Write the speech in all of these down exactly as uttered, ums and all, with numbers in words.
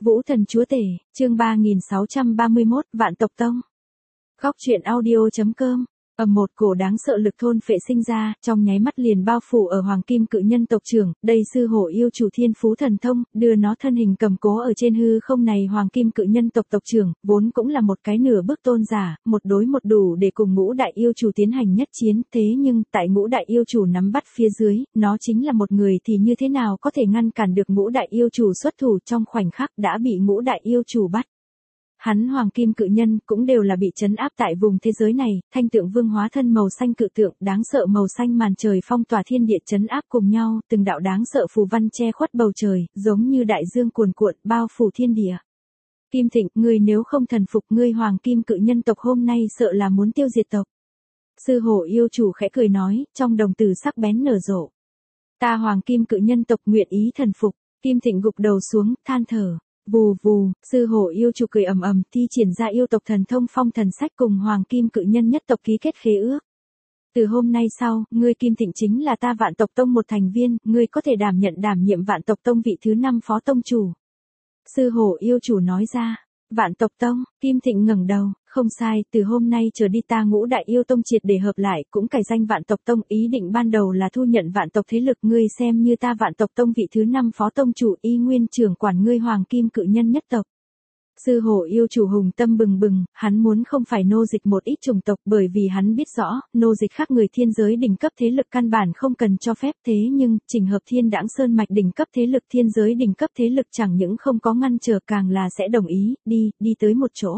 Vũ Thần Chúa Tể, chương ba nghìn sáu trăm ba mươi mốt, Vạn Tộc Tông. Góc truyện audio.com. Ầm một cổ đáng sợ lực thôn phệ sinh ra, trong nháy mắt liền bao phủ ở Hoàng Kim Cự Nhân tộc trưởng, đây sư hổ yêu chủ thiên phú thần thông, đưa nó thân hình cầm cố ở trên hư không này. Hoàng Kim Cự Nhân tộc tộc trưởng, vốn cũng là một cái nửa bước tôn giả, một đối một đủ để cùng ngũ đại yêu chủ tiến hành nhất chiến, thế nhưng, tại ngũ đại yêu chủ nắm bắt phía dưới, nó chính là một người thì như thế nào có thể ngăn cản được ngũ đại yêu chủ xuất thủ, trong khoảnh khắc đã bị ngũ đại yêu chủ bắt. Hắn Hoàng Kim Cự Nhân cũng đều là bị trấn áp tại vùng thế giới này, thanh tượng vương hóa thân màu xanh cự tượng, đáng sợ màu xanh màn trời phong tỏa thiên địa trấn áp cùng nhau, từng đạo đáng sợ phù văn che khuất bầu trời, giống như đại dương cuồn cuộn bao phủ thiên địa. Kim Thịnh, ngươi nếu không thần phục, ngươi Hoàng Kim Cự Nhân tộc hôm nay sợ là muốn tiêu diệt tộc. Sư hổ yêu chủ khẽ cười nói, trong đồng tử sắc bén nở rộ. Ta Hoàng Kim Cự Nhân tộc nguyện ý thần phục. Kim Thịnh gục đầu xuống, than thở. Vù vù, sư hổ yêu chủ cười ầm ầm, thi triển ra yêu tộc thần thông phong thần sách cùng Hoàng Kim Cự Nhân nhất tộc ký kết khế ước. Từ hôm nay sau, ngươi Kim Thịnh chính là ta Vạn Tộc Tông một thành viên, ngươi có thể đảm nhận đảm nhiệm Vạn Tộc Tông vị thứ năm phó tông chủ. Sư hổ yêu chủ nói ra. Vạn Tộc Tông, Kim Thịnh ngẩng đầu, không sai, từ hôm nay trở đi ta ngũ đại yêu tông triệt để hợp lại, cũng cải danh Vạn Tộc Tông, ý định ban đầu là thu nhận vạn tộc thế lực, ngươi xem như ta Vạn Tộc Tông vị thứ năm phó tông chủ, y nguyên trưởng quản ngươi Hoàng Kim Cự Nhân nhất tộc. Sư hổ yêu chủ hùng tâm bừng bừng, hắn muốn không phải nô dịch một ít chủng tộc, bởi vì hắn biết rõ, nô dịch khác người thiên giới đỉnh cấp thế lực căn bản không cần cho phép, thế nhưng, chỉnh hợp thiên đãng sơn mạch đỉnh cấp thế lực thiên giới đỉnh cấp thế lực chẳng những không có ngăn trở càng là sẽ đồng ý, đi, đi tới một chỗ.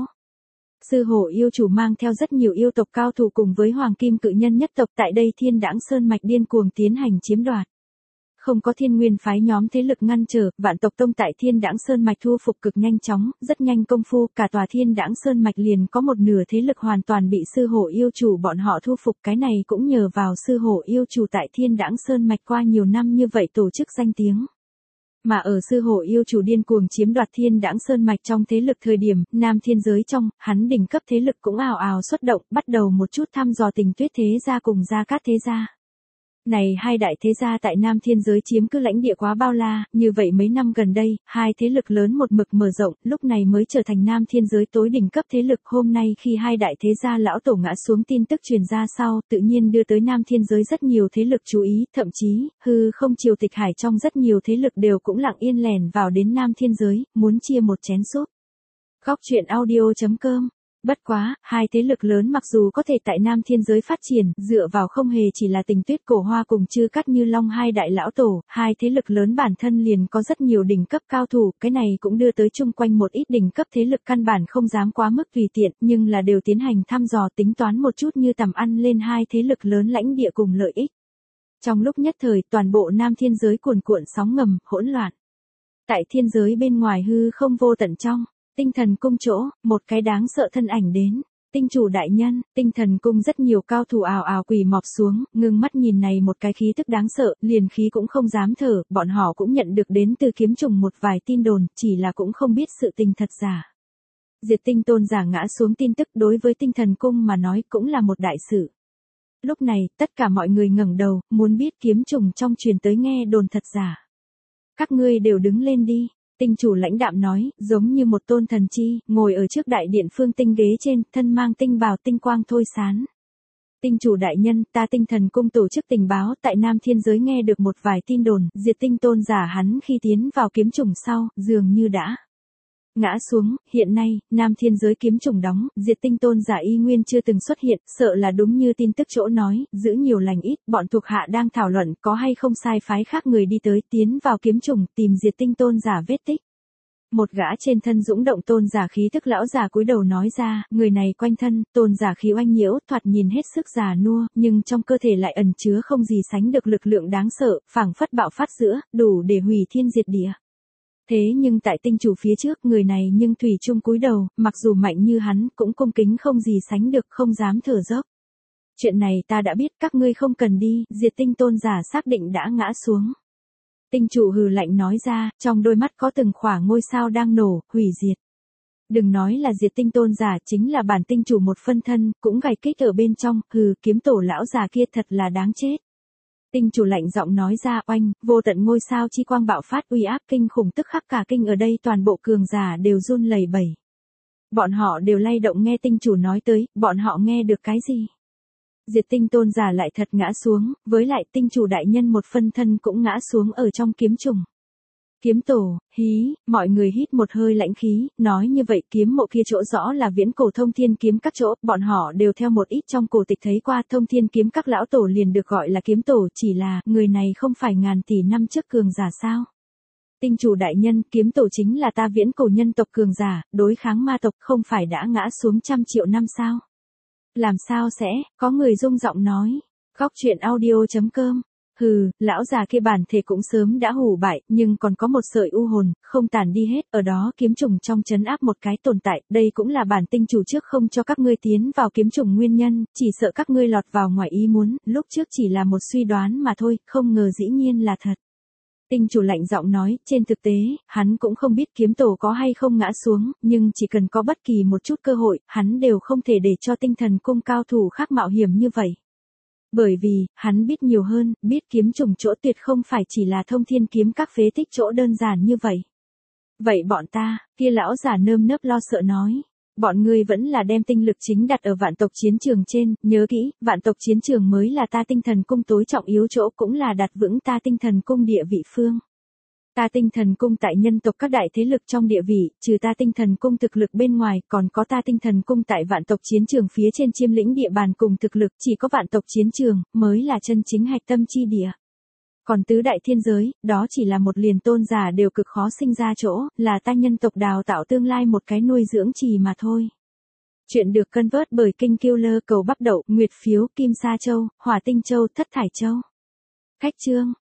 Sư hổ yêu chủ mang theo rất nhiều yêu tộc cao thủ cùng với Hoàng Kim Cự Nhân nhất tộc tại đây thiên đãng sơn mạch điên cuồng tiến hành chiếm đoạt. Không có thiên nguyên phái nhóm thế lực ngăn trở, Vạn Tộc Tông tại thiên đãng sơn mạch thu phục cực nhanh chóng, rất nhanh công phu, cả tòa thiên đãng sơn mạch liền có một nửa thế lực hoàn toàn bị sư hổ yêu chủ bọn họ thu phục, cái này cũng nhờ vào sư hổ yêu chủ tại thiên đãng sơn mạch qua nhiều năm như vậy tổ chức danh tiếng. Mà ở sư hổ yêu chủ điên cuồng chiếm đoạt thiên đãng sơn mạch trong thế lực thời điểm, nam thiên giới trong, hắn đỉnh cấp thế lực cũng ào ào xuất động, bắt đầu một chút thăm dò Tình Tuyết thế gia cùng Gia Cát thế gia. Này hai đại thế gia tại nam thiên giới chiếm cứ lãnh địa quá bao la, như vậy mấy năm gần đây, hai thế lực lớn một mực mở rộng, lúc này mới trở thành nam thiên giới tối đỉnh cấp thế lực. Hôm nay khi hai đại thế gia lão tổ ngã xuống tin tức truyền ra sau, tự nhiên đưa tới nam thiên giới rất nhiều thế lực chú ý, thậm chí, hư không triều tịch hải trong rất nhiều thế lực đều cũng lặng yên lẻn vào đến nam thiên giới, muốn chia một chén súp. Góc truyện audio.com. Bất quá, hai thế lực lớn mặc dù có thể tại nam thiên giới phát triển, dựa vào không hề chỉ là Tình Tuyết Cổ Hoa cùng Chư Cát Như Long hai đại lão tổ, hai thế lực lớn bản thân liền có rất nhiều đỉnh cấp cao thủ, cái này cũng đưa tới chung quanh một ít đỉnh cấp thế lực căn bản không dám quá mức tùy tiện, nhưng là đều tiến hành thăm dò tính toán một chút như tầm ăn lên hai thế lực lớn lãnh địa cùng lợi ích. Trong lúc nhất thời, toàn bộ nam thiên giới cuồn cuộn sóng ngầm, hỗn loạn. Tại thiên giới bên ngoài hư không vô tận trong Tinh Thần Cung chỗ, một cái đáng sợ thân ảnh đến. Tinh chủ đại nhân, Tinh Thần Cung rất nhiều cao thủ ào ào quỳ mọp xuống, ngưng mắt nhìn này một cái khí tức đáng sợ, liền khí cũng không dám thở, bọn họ cũng nhận được đến từ kiếm trùng một vài tin đồn, chỉ là cũng không biết sự tình thật giả. Diệt Tinh tôn giả ngã xuống tin tức đối với Tinh Thần Cung mà nói cũng là một đại sự. Lúc này, tất cả mọi người ngẩng đầu, muốn biết kiếm trùng trong truyền tới nghe đồn thật giả. Các ngươi đều đứng lên đi. Tinh chủ lãnh đạm nói, giống như một tôn thần chi, ngồi ở trước đại điện phương tinh ghế trên, thân mang tinh bào tinh quang thôi sán. Tinh chủ đại nhân, ta Tinh Thần Cung tổ chức tình báo tại nam thiên giới nghe được một vài tin đồn, Diệt Tinh tôn giả hắn khi tiến vào kiếm trùng sau, dường như đã ngã xuống, hiện nay, nam thiên giới kiếm trùng đóng, Diệt Tinh tôn giả y nguyên chưa từng xuất hiện, sợ là đúng như tin tức chỗ nói, giữ nhiều lành ít, bọn thuộc hạ đang thảo luận có hay không sai phái khác người đi tới, tiến vào kiếm trùng, tìm Diệt Tinh tôn giả vết tích. Một gã trên thân dũng động tôn giả khí tức lão già cúi đầu nói ra, người này quanh thân, tôn giả khí oanh nhiễu, thoạt nhìn hết sức già nua, nhưng trong cơ thể lại ẩn chứa không gì sánh được lực lượng đáng sợ, phảng phất bạo phát giữa, đủ để hủy thiên diệt địa. Thế nhưng tại tinh chủ phía trước, người này nhưng thủy chung cúi đầu, mặc dù mạnh như hắn, cũng cung kính không gì sánh được, không dám thở dốc. Chuyện này ta đã biết, các ngươi không cần đi, Diệt Tinh tôn giả xác định đã ngã xuống. Tinh chủ hừ lạnh nói ra, trong đôi mắt có từng khỏa ngôi sao đang nổ, hủy diệt. Đừng nói là Diệt Tinh tôn giả, chính là bản tinh chủ một phân thân, cũng gài kích ở bên trong, hừ, kiếm tổ lão già kia thật là đáng chết. Tinh chủ lạnh giọng nói ra, oanh, vô tận ngôi sao chi quang bạo phát uy áp kinh khủng, tức khắc cả kinh ở đây toàn bộ cường giả đều run lẩy bẩy. Bọn họ đều lay động nghe tinh chủ nói tới, bọn họ nghe được cái gì? Diệt tinh tôn giả lại thật ngã xuống, với lại tinh chủ đại nhân một phân thân cũng ngã xuống ở trong kiếm trùng. Kiếm tổ, hí, mọi người hít một hơi lãnh khí, nói như vậy kiếm mộ kia chỗ rõ là viễn cổ thông thiên kiếm các chỗ, bọn họ đều theo một ít trong cổ tịch thấy qua thông thiên kiếm các lão tổ liền được gọi là kiếm tổ, chỉ là, người này không phải ngàn tỷ năm trước cường giả sao? Tinh chủ đại nhân, kiếm tổ chính là ta viễn cổ nhân tộc cường giả, đối kháng ma tộc không phải đã ngã xuống trăm triệu năm sao? Làm sao sẽ, có người rung giọng nói, góc truyện audio chấm com. Hừ, lão già kia bản thể cũng sớm đã hủ bại, nhưng còn có một sợi u hồn, không tàn đi hết, ở đó kiếm trùng trong trấn áp một cái tồn tại, đây cũng là bản tinh chủ trước không cho các ngươi tiến vào kiếm trùng nguyên nhân, chỉ sợ các ngươi lọt vào ngoài ý muốn, lúc trước chỉ là một suy đoán mà thôi, không ngờ dĩ nhiên là thật. Tinh chủ lạnh giọng nói, trên thực tế, hắn cũng không biết kiếm tổ có hay không ngã xuống, nhưng chỉ cần có bất kỳ một chút cơ hội, hắn đều không thể để cho tinh thần cung cao thủ khác mạo hiểm như vậy. Bởi vì, hắn biết nhiều hơn, biết kiếm trùng chỗ tuyệt không phải chỉ là thông thiên kiếm các phế tích chỗ đơn giản như vậy. Vậy bọn ta, kia lão giả nơm nớp lo sợ nói. Bọn ngươi vẫn là đem tinh lực chính đặt ở vạn tộc chiến trường trên, nhớ kỹ, vạn tộc chiến trường mới là ta tinh thần cung tối trọng yếu chỗ cũng là đặt vững ta tinh thần cung địa vị phương. Ta tinh thần cung tại nhân tộc các đại thế lực trong địa vị, trừ ta tinh thần cung thực lực bên ngoài, còn có ta tinh thần cung tại vạn tộc chiến trường phía trên chiêm lĩnh địa bàn cùng thực lực, chỉ có vạn tộc chiến trường, mới là chân chính hạch tâm chi địa. Còn tứ đại thiên giới, đó chỉ là một liền tôn giả đều cực khó sinh ra chỗ, là ta nhân tộc đào tạo tương lai một cái nuôi dưỡng trì mà thôi. Chuyện được cân vớt bởi Kinh Killer cầu bắp đậu, Nguyệt phiếu, Kim Sa Châu, Hỏa Tinh Châu, Thất Thải Châu. Khách chương.